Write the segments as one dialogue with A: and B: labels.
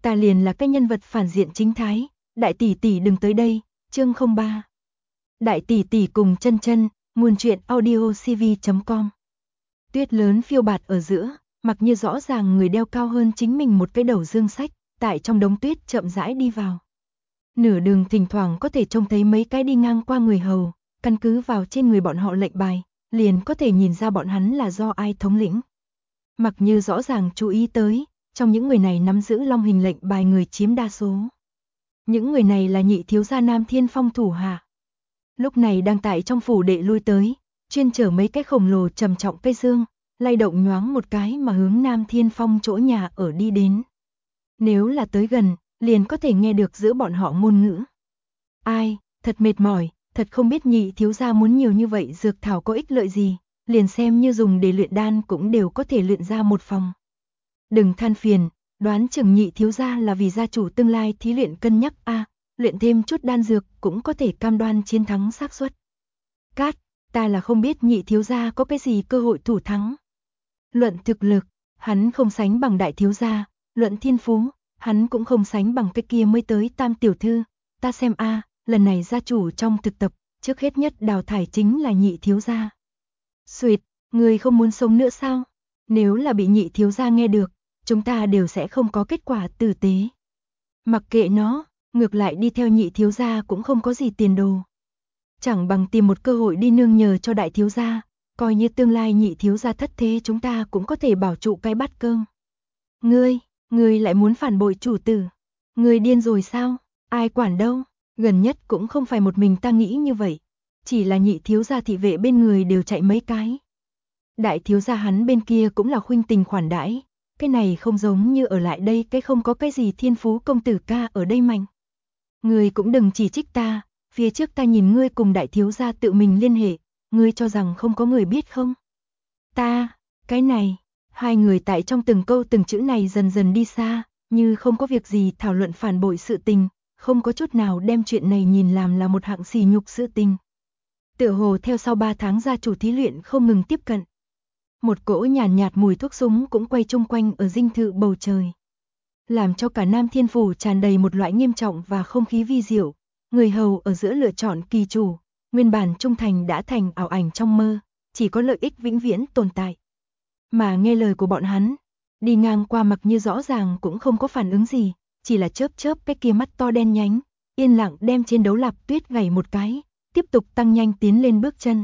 A: ta liền là cái nhân vật phản diện chính thái, đại tỷ tỷ đừng tới đây, chương 03. Đại tỷ tỷ cùng chân chân, nguồn truyện audiocv.com. Tuyết lớn phiêu bạt ở giữa, mặc như rõ ràng người đeo cao hơn chính mình một cái đầu dương sách, tại trong đống tuyết chậm rãi đi vào. Nửa đường thỉnh thoảng có thể trông thấy mấy cái đi ngang qua người hầu, căn cứ vào trên người bọn họ lệnh bài, liền có thể nhìn ra bọn hắn là do ai thống lĩnh. Mặc như rõ ràng chú ý tới, trong những người này nắm giữ long hình lệnh bài người chiếm đa số. Những người này là nhị thiếu gia Nam Thiên Phong thủ hạ. Lúc này đang tại trong phủ đệ lui tới, chuyên chở mấy cái khổng lồ trầm trọng cây dương, lay động nhoáng một cái mà hướng Nam Thiên Phong chỗ nhà ở đi đến. Nếu là tới gần, liền có thể nghe được giữa bọn họ ngôn ngữ. Ai, thật mệt mỏi, thật không biết nhị thiếu gia muốn nhiều như vậy dược thảo có ích lợi gì, liền xem như dùng để luyện đan cũng đều có thể luyện ra một phòng. Đừng than phiền, đoán chừng nhị thiếu gia là vì gia chủ tương lai thí luyện cân nhắc luyện thêm chút đan dược cũng có thể cam đoan chiến thắng xác suất. Cát, ta là không biết nhị thiếu gia có cái gì cơ hội thủ thắng. Luận thực lực, hắn không sánh bằng đại thiếu gia, luận thiên phú, hắn cũng không sánh bằng cái kia mới tới tam tiểu thư. Ta xem lần này gia chủ trong thực tập, trước hết nhất đào thải chính là nhị thiếu gia. Xuyệt, người không muốn sống nữa sao? Nếu là bị nhị thiếu gia nghe được, chúng ta đều sẽ không có kết quả tử tế. Mặc kệ nó, ngược lại đi theo nhị thiếu gia cũng không có gì tiền đồ. Chẳng bằng tìm một cơ hội đi nương nhờ cho đại thiếu gia, coi như tương lai nhị thiếu gia thất thế chúng ta cũng có thể bảo trụ cái bát cơm. Ngươi lại muốn phản bội chủ tử. Ngươi điên rồi sao? Ai quản đâu? Gần nhất cũng không phải một mình ta nghĩ như vậy. Chỉ là nhị thiếu gia thị vệ bên người đều chạy mấy cái. Đại thiếu gia hắn bên kia cũng là khuynh tình khoản đãi. Cái này không giống như ở lại đây cái không có cái gì thiên phú công tử ca ở đây mạnh. Ngươi cũng đừng chỉ trích ta, phía trước ta nhìn ngươi cùng đại thiếu gia tự mình liên hệ, ngươi cho rằng không có người biết không? Cái này, hai người tại trong từng câu từng chữ này dần dần đi xa, như không có việc gì thảo luận phản bội sự tình, không có chút nào đem chuyện này nhìn làm là một hạng sỉ nhục sự tình. Tựa hồ theo sau 3 tháng gia chủ thí luyện không ngừng tiếp cận. Một cỗ nhàn nhạt mùi thuốc súng cũng quay chung quanh ở dinh thự bầu trời. Làm cho cả Nam Thiên Phủ tràn đầy một loại nghiêm trọng và không khí vi diệu. Người hầu ở giữa lựa chọn kỳ chủ, nguyên bản trung thành đã thành ảo ảnh trong mơ, chỉ có lợi ích vĩnh viễn tồn tại. Mà nghe lời của bọn hắn, đi ngang qua Mặc Như rõ ràng cũng không có phản ứng gì, chỉ là chớp chớp cái kia mắt to đen nhánh, yên lặng đem trên đấu lạp tuyết gảy một cái, tiếp tục tăng nhanh tiến lên bước chân.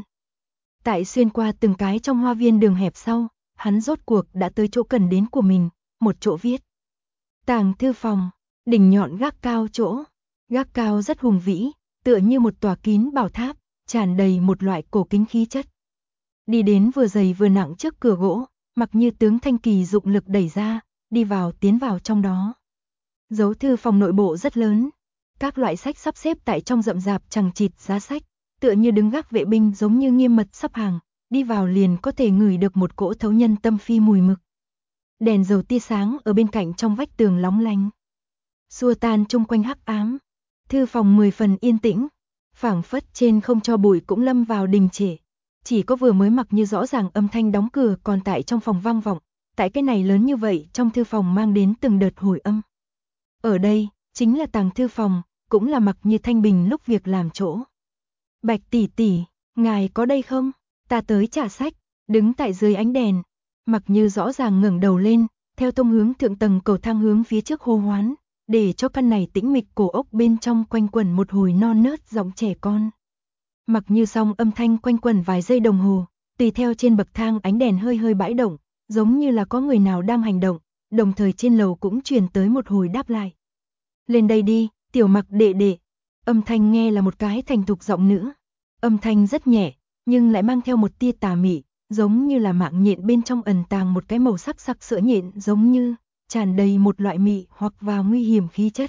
A: Tại xuyên qua từng cái trong hoa viên đường hẹp sau, hắn rốt cuộc đã tới chỗ cần đến của mình, một chỗ viết. Tàng thư phòng, đỉnh nhọn gác cao chỗ, gác cao rất hùng vĩ, tựa như một tòa kín bảo tháp, tràn đầy một loại cổ kính khí chất. Đi đến vừa dày vừa nặng trước cửa gỗ, Mặc Như tướng thanh kỳ dụng lực đẩy ra, tiến vào trong đó. Dấu thư phòng nội bộ rất lớn, các loại sách sắp xếp tại trong rậm rạp chằng chịt giá sách, tựa như đứng gác vệ binh giống như nghiêm mật sắp hàng, đi vào liền có thể ngửi được một cỗ thấu nhân tâm phi mùi mực. Đèn dầu tia sáng ở bên cạnh trong vách tường lóng lánh, xua tan chung quanh hắc ám. Thư phòng 10 phần yên tĩnh, phảng phất trên không cho bụi cũng lâm vào đình trệ. Chỉ có vừa mới Mặc Như rõ ràng âm thanh đóng cửa còn tại trong phòng vang vọng, tại cái này lớn như vậy trong thư phòng mang đến từng đợt hồi âm. Ở đây, chính là tàng thư phòng, cũng là Mặc Như thanh bình lúc việc làm chỗ. Bạch tỷ tỷ, ngài có đây không? Ta tới trả sách, đứng tại dưới ánh đèn. Mặc Như rõ ràng ngẩng đầu lên, theo thông hướng thượng tầng cầu thang hướng phía trước hô hoán, để cho căn này tĩnh mịch cổ ốc bên trong quanh quẩn một hồi non nớt giọng trẻ con. Mặc Như xong âm thanh quanh quẩn vài giây đồng hồ, tùy theo trên bậc thang ánh đèn hơi hơi bãi động, giống như là có người nào đang hành động, đồng thời trên lầu cũng truyền tới một hồi đáp lại. Lên đây đi, tiểu Mặc đệ đệ. Âm thanh nghe là một cái thành thục giọng nữ. Âm thanh rất nhẹ, nhưng lại mang theo một tia tà mị, giống như là mạng nhện bên trong ẩn tàng một cái màu sắc sặc sỡ nhện, giống như tràn đầy một loại mị hoặc vào nguy hiểm khí chất.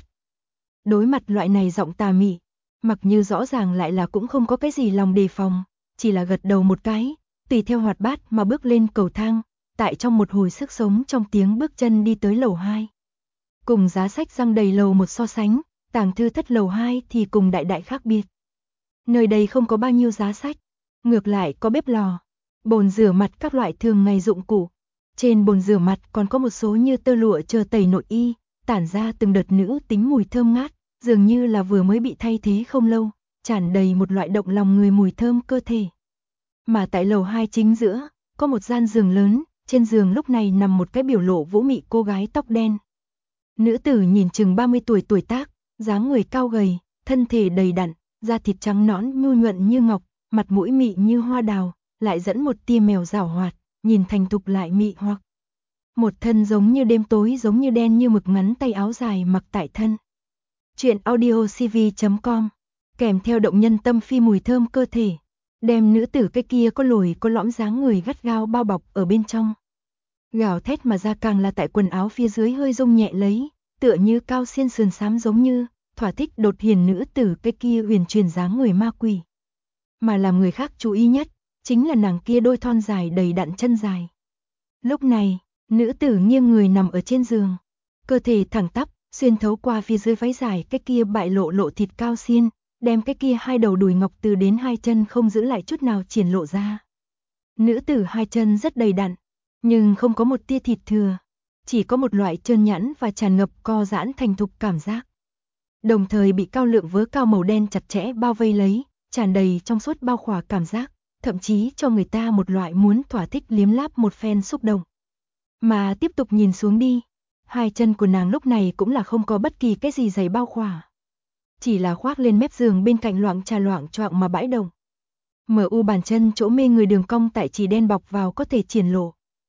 A: Đối mặt loại này giọng tà mị, Mặc Như rõ ràng lại là cũng không có cái gì lòng đề phòng, chỉ là gật đầu một cái, tùy theo hoạt bát mà bước lên cầu thang, tại trong một hồi sức sống trong tiếng bước chân đi tới lầu 2. Cùng giá sách răng đầy lầu 1 so sánh, tàng thư thất lầu 2 thì cùng đại đại khác biệt. Nơi đây không có bao nhiêu giá sách, ngược lại có bếp lò, bồn rửa mặt các loại thường ngày dụng cụ. Trên bồn rửa mặt còn có một số như tơ lụa chờ tẩy nội y, tản ra từng đợt nữ tính mùi thơm ngát, dường như là vừa mới bị thay thế không lâu, tràn đầy một loại động lòng người mùi thơm cơ thể. Mà tại lầu 2 chính giữa, có một gian giường lớn, trên giường lúc này nằm một cái biểu lộ vũ mị cô gái tóc đen. Nữ tử nhìn chừng 30 tuổi tuổi tác, dáng người cao gầy, thân thể đầy đặn, da thịt trắng nõn nhu nhuận như ngọc, mặt mũi mị như hoa đào, lại dẫn một tia mèo giảo hoạt, nhìn thành thục lại mị hoặc. Một thân giống như đêm tối giống như đen như mực ngắn tay áo dài mặc tại thân. Chuyện audio cv.com, kèm theo động nhân tâm phi mùi thơm cơ thể, đem nữ tử cái kia có lồi có lõm dáng người gắt gao bao bọc ở bên trong. Gào thét mà ra càng là tại quần áo phía dưới hơi rung nhẹ lấy, tựa như cao xiên sườn xám giống như, thỏa thích đột hiền nữ tử cái kia huyền truyền dáng người ma quỷ. Mà làm người khác chú ý nhất, chính là nàng kia đôi thon dài đầy đặn chân dài. Lúc này, nữ tử nghiêng người nằm ở trên giường, cơ thể thẳng tắp, xuyên thấu qua phía dưới váy dài cái kia bại lộ lộ thịt cao xiên, đem cái kia hai đầu đùi ngọc từ đến hai chân không giữ lại chút nào triển lộ ra. Nữ tử hai chân rất đầy đặn, nhưng không có một tia thịt thừa, chỉ có một loại trơn nhẵn và tràn ngập co giãn thành thục cảm giác. Đồng thời bị cao lượng vớ cao màu đen chặt chẽ bao vây lấy, tràn đầy trong suốt bao khỏa cảm giác, thậm chí cho người ta một loại muốn thỏa thích liếm láp một phen xúc động. Mà tiếp tục nhìn xuống đi, hai chân của nàng lúc này cũng là không có bất kỳ cái gì giày bao khỏa. Chỉ là khoác lên mép giường bên cạnh loạng choạng mà bãi động. Mở u bàn chân chỗ mê người đường cong tại chỉ đen bọc vào có thể triển lộ.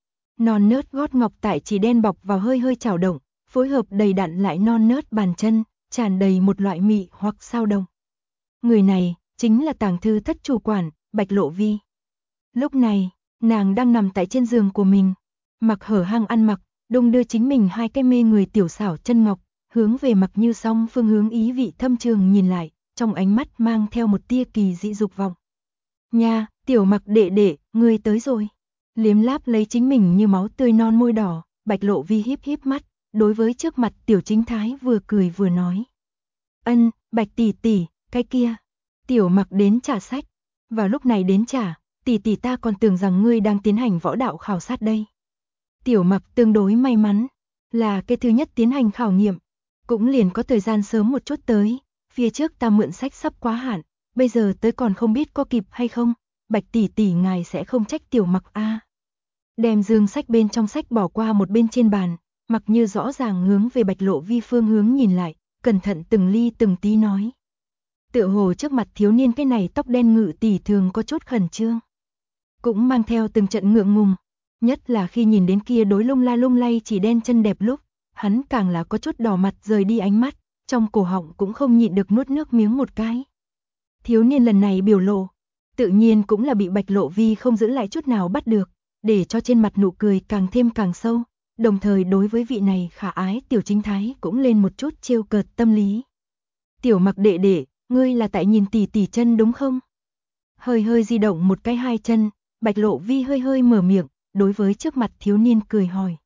A: Non nớt gót ngọc tại chỉ đen bọc vào hơi hơi chảo động, phối hợp đầy đặn lại non nớt bàn chân, tràn đầy một loại mị hoặc sao động. Người này chính là Tàng Thư Thất chủ quản, Bạch Lộ Vi. Lúc này, nàng đang nằm tại trên giường của mình, mặc hở hang ăn mặc, đung đưa chính mình hai cái mê người tiểu xảo chân ngọc, hướng về Mặc Như Song phương hướng ý vị thâm trường nhìn lại, trong ánh mắt mang theo một tia kỳ dị dục vọng. Nha, tiểu Mặc đệ đệ, ngươi tới rồi. Liếm láp lấy chính mình như máu tươi non môi đỏ, Bạch Lộ Vi híp híp mắt, đối với trước mặt Tiểu Chính Thái vừa cười vừa nói. Ân, Bạch tỷ tỷ, cái kia. Tiểu Mặc đến trả sách. Vào lúc này đến trả, tỷ tỷ ta còn tưởng rằng ngươi đang tiến hành võ đạo khảo sát đây. Tiểu Mặc tương đối may mắn, là cái thứ nhất tiến hành khảo nghiệm, cũng liền có thời gian sớm một chút tới, phía trước ta mượn sách sắp quá hạn, bây giờ tới còn không biết có kịp hay không, Bạch tỷ tỷ ngài sẽ không trách Tiểu Mặc a. Đem dương sách bên trong sách bỏ qua một bên trên bàn, Mặc Như rõ ràng hướng về Bạch Lộ Vi phương hướng nhìn lại, cẩn thận từng ly từng tí nói. Tựa hồ trước mặt thiếu niên cái này tóc đen ngự tỷ thường có chút khẩn trương, cũng mang theo từng trận ngượng ngùng, nhất là khi nhìn đến kia đối lung lay chỉ đen chân đẹp lúc, hắn càng là có chút đỏ mặt rời đi ánh mắt, trong cổ họng cũng không nhịn được nuốt nước miếng một cái. Thiếu niên lần này biểu lộ, tự nhiên cũng là bị Bạch Lộ Vi không giữ lại chút nào bắt được, để cho trên mặt nụ cười càng thêm càng sâu, đồng thời đối với vị này khả ái Tiểu Chính Thái cũng lên một chút trêu cợt tâm lý. Tiểu Mặc đệ đệ, ngươi là tại nhìn tỷ tỷ chân đúng không? Hơi hơi di động một cái hai chân, Bạch Lộ Vi hơi hơi mở miệng, đối với trước mặt thiếu niên cười hỏi.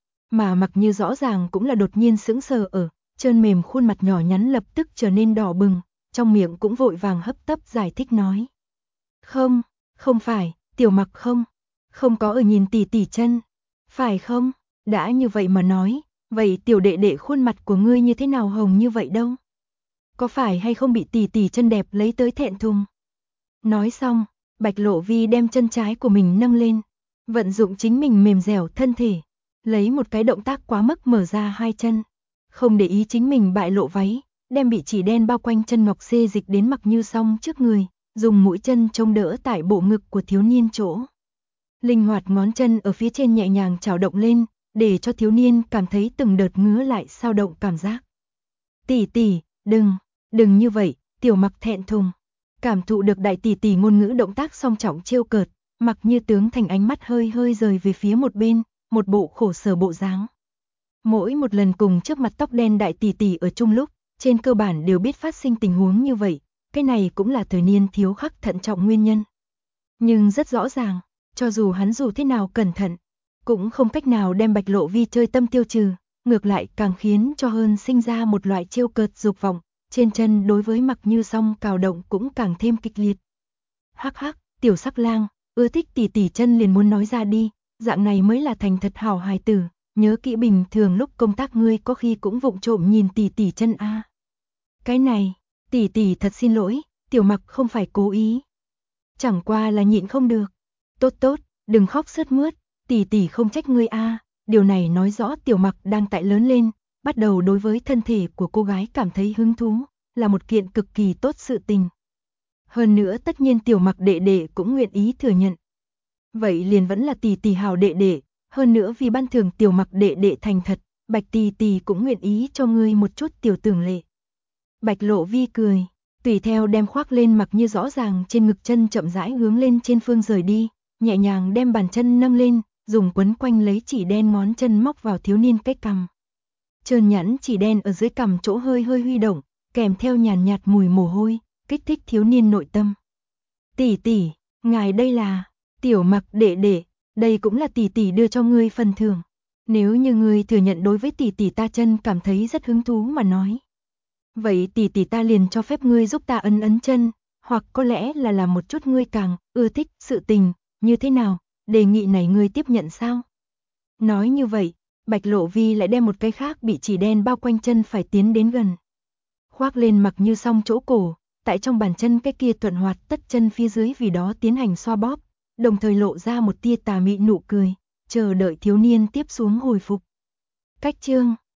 A: Mà Mặc Như rõ ràng cũng là đột nhiên sững sờ ở, trơn mềm khuôn mặt nhỏ nhắn lập tức trở nên đỏ bừng, trong miệng cũng vội vàng hấp tấp giải thích nói. Không, không phải, Tiểu Mặc không có ở nhìn tỷ tỷ chân, phải không? Đã như vậy mà nói, vậy tiểu đệ đệ khuôn mặt của ngươi như thế nào hồng như vậy đâu? Có phải hay không bị tỷ tỷ chân đẹp lấy tới thẹn thùng? Nói xong, Bạch Lộ Vi đem chân trái của mình nâng lên, vận dụng chính mình mềm dẻo thân thể, lấy một cái động tác quá mức mở ra hai chân, không để ý chính mình bại lộ váy, đem bị chỉ đen bao quanh chân ngọc xê dịch đến Mặc Như Song trước người, dùng mũi chân chống đỡ tại bộ ngực của thiếu niên chỗ. Linh hoạt ngón chân ở phía trên nhẹ nhàng chảo động lên, để cho thiếu niên cảm thấy từng đợt ngứa lại sao động cảm giác. Tỷ tỷ, đừng như vậy, Tiểu Mặc thẹn thùng. Cảm thụ được đại tỷ tỷ ngôn ngữ động tác song trọng trêu cợt, Mặc Như tướng thành ánh mắt hơi hơi rời về phía một bên, một bộ khổ sở bộ dáng. Mỗi một lần cùng trước mặt tóc đen đại tỷ tỷ ở chung lúc, trên cơ bản đều biết phát sinh tình huống như vậy, cái này cũng là thời niên thiếu khắc thận trọng nguyên nhân. Nhưng rất rõ ràng, cho dù hắn dù thế nào cẩn thận, cũng không cách nào đem Bạch Lộ Vi chơi tâm tiêu trừ, ngược lại càng khiến cho hơn sinh ra một loại trêu cợt dục vọng, trên chân đối với Mặc Như Song cào động cũng càng thêm kịch liệt. Hắc hắc, tiểu sắc lang, ưa thích tỷ tỷ chân liền muốn nói ra đi, dạng này mới là thành thật hảo hài tử, nhớ kỹ bình thường lúc công tác ngươi có khi cũng vụng trộm nhìn tỷ tỷ chân a. Cái này, tỷ tỷ thật xin lỗi, Tiểu Mặc không phải cố ý. Chẳng qua là nhịn không được. Tốt tốt, đừng khóc sướt mướt, tỷ tỷ không trách ngươi a. Điều này nói rõ Tiểu Mặc đang tại lớn lên, bắt đầu đối với thân thể của cô gái cảm thấy hứng thú, là một kiện cực kỳ tốt sự tình. Hơn nữa tất nhiên Tiểu Mặc đệ đệ cũng nguyện ý thừa nhận. Vậy liền vẫn là tỷ tỷ hảo đệ đệ, hơn nữa vì ban thưởng Tiểu Mặc đệ đệ thành thật, Bạch tỷ tỷ cũng nguyện ý cho ngươi một chút tiểu tưởng lệ. Bạch Lộ Vi cười, tùy theo đem khoác lên mặc như rõ ràng trên ngực chân chậm rãi hướng lên trên phương rời đi, nhẹ nhàng đem bàn chân nâng lên, dùng quấn quanh lấy chỉ đen ngón chân móc vào thiếu niên cái cằm. Trơn nhẵn chỉ đen ở dưới cằm chỗ hơi hơi huy động, kèm theo nhàn nhạt mùi mồ hôi, kích thích thiếu niên nội tâm. Tỷ tỷ, ngài đây là Tiểu Mặc đệ đệ, đây cũng là tỷ tỷ đưa cho ngươi phần thưởng. Nếu như ngươi thừa nhận đối với tỷ tỷ ta chân cảm thấy rất hứng thú mà nói. Vậy tỷ tỷ ta liền cho phép ngươi giúp ta ấn ấn chân, hoặc có lẽ là làm một chút ngươi càng ưa thích sự tình, như thế nào, đề nghị này ngươi tiếp nhận sao? Nói như vậy, Bạch Lộ Vi lại đem một cái khác bị chỉ đen bao quanh chân phải tiến đến gần. Khoác lên mặc như song chỗ cổ, tại trong bàn chân cái kia thuận hoạt tất chân phía dưới vì đó tiến hành xoa bóp, đồng thời lộ ra một tia tà mị nụ cười, chờ đợi thiếu niên tiếp xuống hồi phục. Cách chương